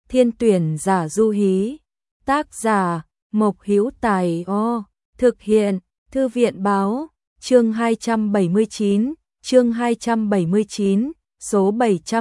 Thiên tuyển giả Du Hí. Tác giả Mộc Hữu Tài. Thực hiện Thư viện báo. Chương 279, số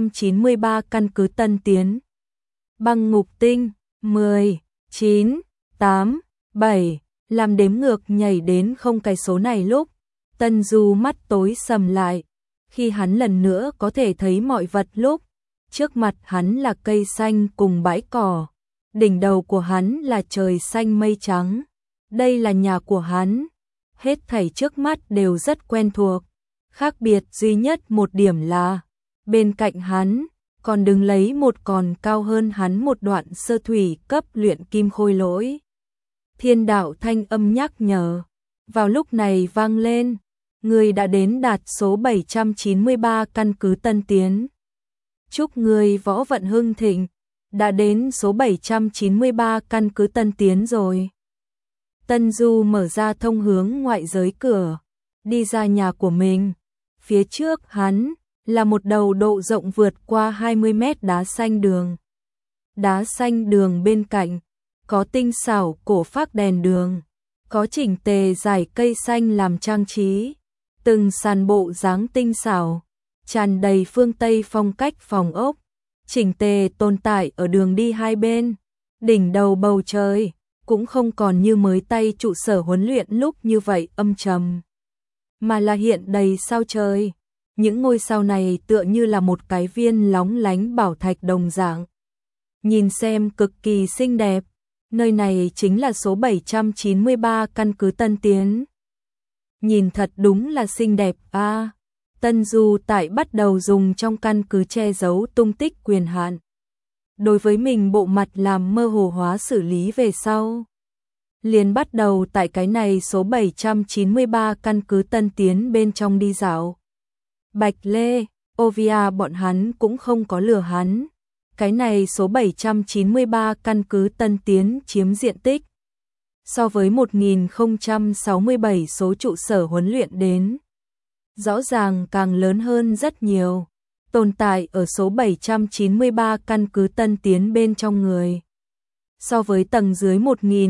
793 căn cứ Tân Tiến. Băng ngục tinh. 10, 9, 8, 7. Làm đếm ngược nhảy đến không cái số này lúc Tân Du mắt tối sầm lại. Khi hắn lần nữa có thể thấy mọi vật lúc trước mặt hắn là cây xanh cùng bãi cỏ, đỉnh đầu của hắn là trời xanh mây trắng. Đây là nhà của hắn, hết thảy trước mắt đều rất quen thuộc. Khác biệt duy nhất một điểm là bên cạnh hắn còn đứng lấy một còn cao hơn hắn một đoạn sơ thủy cấp luyện kim khôi lỗi. Thiên đạo thanh âm nhắc nhở vào lúc này vang lên, người đã đến đạt số 793 căn cứ Tân Tiến. Chúc người võ vận hưng thịnh, đã đến số 793 căn cứ Tân Tiến rồi. Tân Du mở ra thông hướng ngoại giới cửa, đi ra nhà của mình. Phía trước hắn là một đầu độ rộng vượt qua 20 mét đá xanh đường. Đá xanh đường bên cạnh có tinh xảo cổ phác đèn đường, có chỉnh tề dải cây xanh làm trang trí, từng sàn bộ dáng tinh xảo, tràn đầy phương Tây phong cách phòng ốc, chỉnh tề tồn tại ở đường đi hai bên. Đỉnh đầu bầu trời cũng không còn như mới tay trụ sở huấn luyện lúc như vậy âm trầm, mà là hiện đầy sao trời. Những ngôi sao này tựa như là một cái viên lóng lánh bảo thạch đồng dạng, nhìn xem cực kỳ xinh đẹp. Nơi này chính là số 793 căn cứ Tân Tiến. Nhìn thật đúng là xinh đẹp a. Tân Du tại bắt đầu dùng trong căn cứ che giấu tung tích quyền hạn. Đối với mình bộ mặt làm mơ hồ hóa xử lý về sau, liền bắt đầu tại cái này số 793 căn cứ Tân Tiến bên trong đi dạo. Bạch Lê, Ovia bọn hắn cũng không có lừa hắn. Cái này số 793 căn cứ Tân Tiến chiếm diện tích so với 1067 số trụ sở huấn luyện đến rõ ràng càng lớn hơn rất nhiều. Tồn tại ở số 793 căn cứ Tân Tiến bên trong người, so với tầng dưới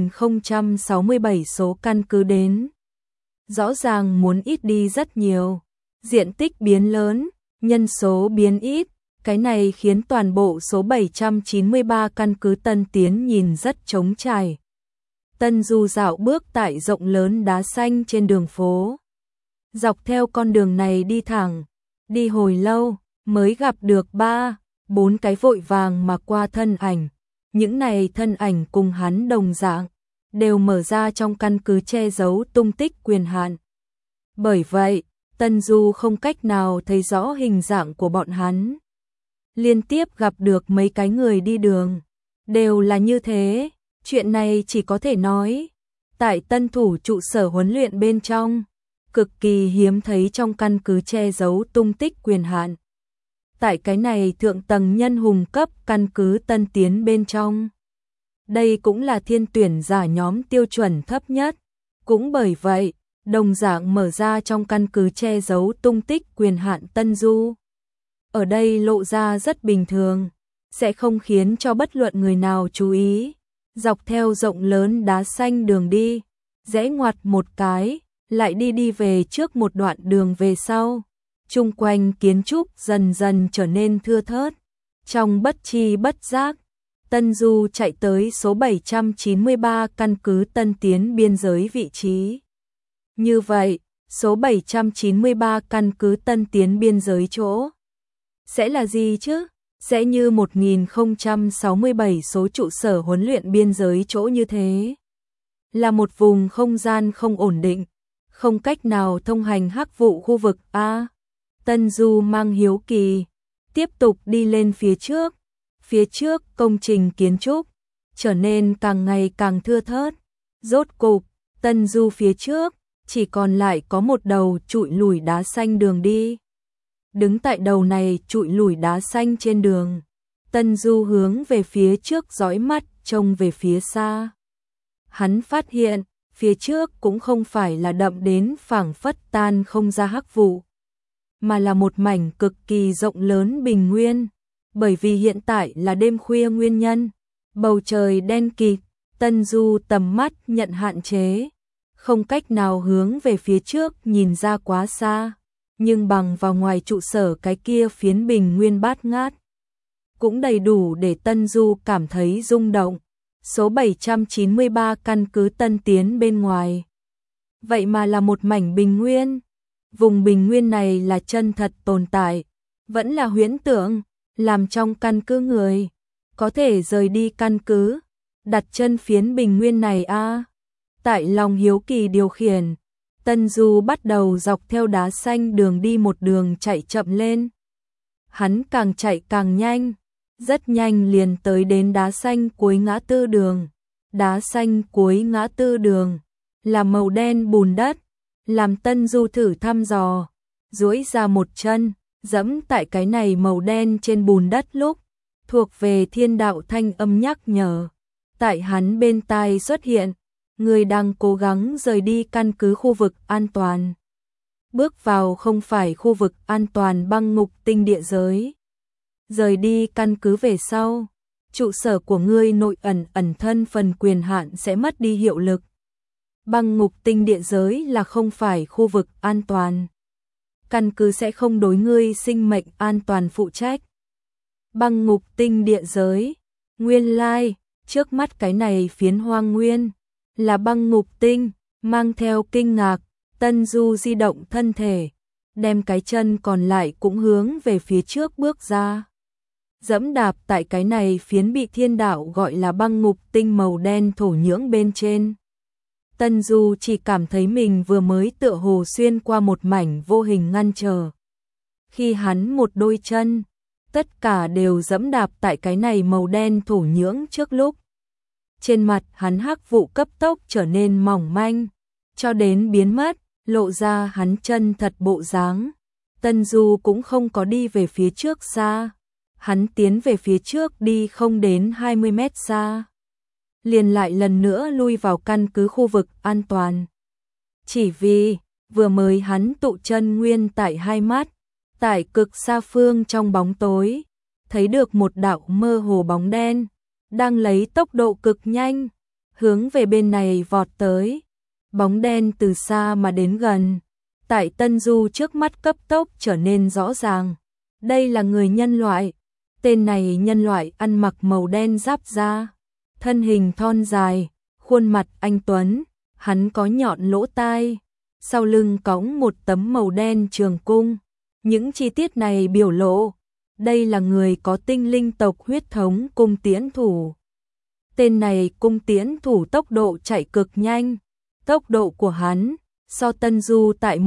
1067 số căn cứ đến rõ ràng muốn ít đi rất nhiều. Diện tích biến lớn, nhân số biến ít, cái này khiến toàn bộ số 793 căn cứ Tân Tiến nhìn rất trống trải. Tân Du dạo bước tại rộng lớn đá xanh trên đường phố. Dọc theo con đường này đi thẳng, đi hồi lâu mới gặp được 3-4 cái vội vàng mà qua thân ảnh. Những này thân ảnh cùng hắn đồng dạng, đều mở ra trong căn cứ che giấu tung tích quyền hạn. Bởi vậy, Tân Du không cách nào thấy rõ hình dạng của bọn hắn. Liên tiếp gặp được mấy cái người đi đường, đều là như thế. Chuyện này chỉ có thể nói, tại tân thủ trụ sở huấn luyện bên trong, cực kỳ hiếm thấy trong căn cứ che giấu tung tích quyền hạn. Tại cái này thượng tầng nhân hùng cấp căn cứ Tân Tiến bên trong, đây cũng là thiên tuyển giả nhóm tiêu chuẩn thấp nhất. Cũng bởi vậy, đồng dạng mở ra trong căn cứ che giấu tung tích quyền hạn Tân Du. Ở đây lộ ra rất bình thường, sẽ không khiến cho bất luận người nào chú ý. Dọc theo rộng lớn đá xanh đường đi, rẽ ngoặt một cái, lại đi về trước một đoạn đường về sau. Chung quanh kiến trúc dần dần trở nên thưa thớt. Trong bất chi bất giác, Tân Du chạy tới số 793 căn cứ Tân Tiến biên giới vị trí. Như vậy, số 793 căn cứ Tân Tiến biên giới chỗ sẽ là gì chứ? Sẽ như 1067 số trụ sở huấn luyện biên giới chỗ như thế. Là một vùng không gian không ổn định, không cách nào thông hành hắc vụ khu vực A. Tân Du mang hiếu kỳ, tiếp tục đi lên phía trước. Phía trước công trình kiến trúc trở nên càng ngày càng thưa thớt. Rốt cục, Tân Du phía trước chỉ còn lại có một đầu trụi lủi đá xanh đường đi. Đứng tại đầu này trụi lủi đá xanh trên đường, Tân Du hướng về phía trước dõi mắt trông về phía xa. Hắn phát hiện, phía trước cũng không phải là đậm đến phảng phất tan không ra hắc vụ, mà là một mảnh cực kỳ rộng lớn bình nguyên. bởi vì hiện tại là đêm khuya nguyên nhân, bầu trời đen kịt, Tân Du tầm mắt nhận hạn chế, không cách nào hướng về phía trước nhìn ra quá xa, nhưng bằng vào ngoài trụ sở cái kia phiến bình nguyên bát ngát, cũng đầy đủ để Tân Du cảm thấy rung động. Số 793 căn cứ Tân Tiến bên ngoài. Vậy mà là một mảnh bình nguyên. Vùng bình nguyên này là chân thật tồn tại, vẫn là huyễn tưởng, làm trong căn cứ người có thể rời đi căn cứ, đặt chân phiến bình nguyên này a. Tại lòng hiếu kỳ điều khiển, Tân Du bắt đầu dọc theo đá xanh đường đi một đường chạy chậm lên. Hắn càng chạy càng nhanh, rất nhanh liền tới đến đá xanh cuối ngã tư đường. Đá xanh cuối ngã tư đường là màu đen bùn đất, làm Tân Du thử thăm dò, duỗi ra một chân, dẫm tại cái này màu đen trên bùn đất lúc, thuộc về thiên đạo thanh âm nhắc nhở. Tại hắn bên tai xuất hiện, người đang cố gắng rời đi căn cứ khu vực an toàn. Bước vào không phải khu vực an toàn băng ngục tinh địa giới. Rời đi căn cứ về sau, trụ sở của ngươi nội ẩn thân phần quyền hạn sẽ mất đi hiệu lực. Băng ngục tinh địa giới là không phải khu vực an toàn. Căn cứ sẽ không đối ngươi sinh mệnh an toàn phụ trách. Băng ngục tinh địa giới, nguyên lai, trước mắt cái này phiến hoang nguyên, là băng ngục tinh, mang theo kinh ngạc, Tân Du di động thân thể, đem cái chân còn lại cũng hướng về phía trước bước ra. Dẫm đạp tại cái này phiến bị thiên đạo gọi là băng ngục tinh màu đen thổ nhưỡng bên trên. Tân Du chỉ cảm thấy mình vừa mới tựa hồ xuyên qua một mảnh vô hình ngăn trở. Khi hắn một đôi chân, tất cả đều dẫm đạp tại cái này màu đen thổ nhưỡng trước lúc. Trên mặt hắn hắc vụ cấp tốc trở nên mỏng manh, cho đến biến mất, lộ ra hắn chân thật bộ dáng. Tân Du cũng không có đi về phía trước xa. Hắn tiến về phía trước đi không đến 20 mét xa. Liền lại lần nữa lui vào căn cứ khu vực an toàn. Chỉ vì, vừa mới hắn tụ chân nguyên tại hai mắt, tại cực xa phương trong bóng tối, thấy được một đạo mơ hồ bóng đen, đang lấy tốc độ cực nhanh, hướng về bên này vọt tới. Bóng đen từ xa mà đến gần, tại Tân Du trước mắt cấp tốc trở nên rõ ràng. Đây là người nhân loại. Tên này nhân loại ăn mặc màu đen giáp da, thân hình thon dài, khuôn mặt anh tuấn, hắn có nhọn lỗ tai, sau lưng cõng một tấm màu đen trường cung. Những chi tiết này biểu lộ, đây là người có tinh linh tộc huyết thống cung tiễn thủ. Tên này cung tiễn thủ tốc độ chạy cực nhanh, tốc độ của hắn so Tân Du tại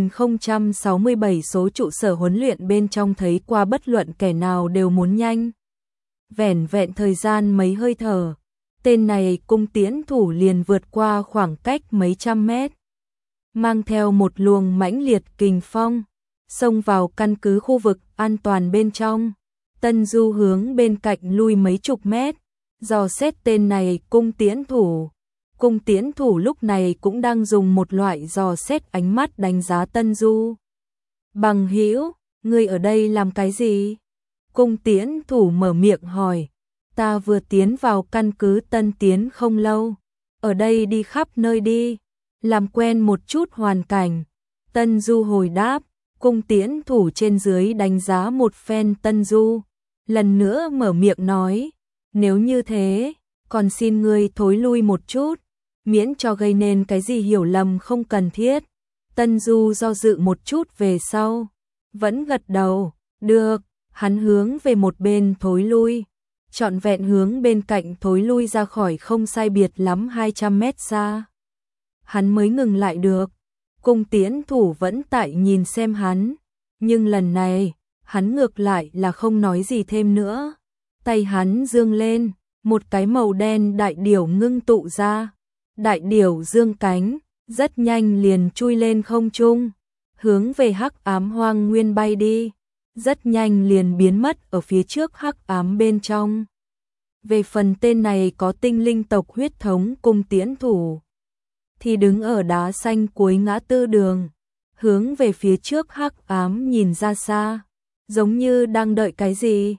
1067 số trụ sở huấn luyện bên trong thấy qua bất luận kẻ nào đều muốn nhanh. Vẻn vẹn thời gian mấy hơi thở, tên này cung tiễn thủ liền vượt qua khoảng cách mấy trăm mét. Mang theo một luồng mãnh liệt kình phong, xông vào căn cứ khu vực an toàn bên trong. Tân Du hướng bên cạnh lui mấy chục mét, dò xét tên này cung tiễn thủ. Cung tiễn thủ lúc này cũng đang dùng một loại dò xét ánh mắt đánh giá Tân Du. Bằng hữu, ngươi ở đây làm cái gì? Cung tiễn thủ mở miệng hỏi. Ta vừa tiến vào căn cứ Tân Tiến không lâu. Ở đây đi khắp nơi đi, làm quen một chút hoàn cảnh. Tân Du hồi đáp, cung tiễn thủ trên dưới đánh giá một phen Tân Du. Lần nữa mở miệng nói, nếu như thế, còn xin ngươi thối lui một chút, miễn cho gây nên cái gì hiểu lầm không cần thiết. Tân Du do dự một chút về sau, vẫn gật đầu, được, hắn hướng về một bên thối lui, trọn vẹn hướng bên cạnh thối lui ra khỏi không sai biệt lắm 200 mét xa. Hắn mới ngừng lại được, cung tiễn thủ vẫn tại nhìn xem hắn, nhưng lần này, hắn ngược lại là không nói gì thêm nữa. Tay hắn dương lên, một cái màu đen đại điểu ngưng tụ ra. Đại điểu dương cánh, rất nhanh liền chui lên không trung, hướng về hắc ám hoang nguyên bay đi, rất nhanh liền biến mất ở phía trước hắc ám bên trong. Về phần tên này có tinh linh tộc huyết thống cung tiễn thủ, thì đứng ở đá xanh cuối ngã tư đường, hướng về phía trước hắc ám nhìn ra xa, giống như đang đợi cái gì.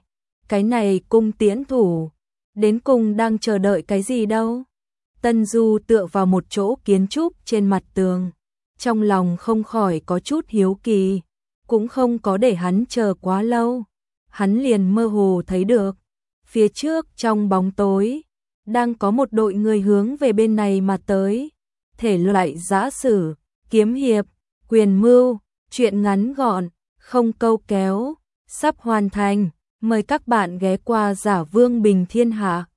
cái này cung tiễn thủ, đến cùng đang chờ đợi cái gì đâu? Tân Du tựa vào một chỗ kiến trúc trên mặt tường, trong lòng không khỏi có chút hiếu kỳ, cũng không có để hắn chờ quá lâu. Hắn liền mơ hồ thấy được, phía trước trong bóng tối, đang có một đội người hướng về bên này mà tới. Thể loại giã sử, kiếm hiệp, quyền mưu, truyện ngắn gọn, không câu kéo, sắp hoàn thành. Mời các bạn ghé qua Giả Vương Bình Thiên Hạ.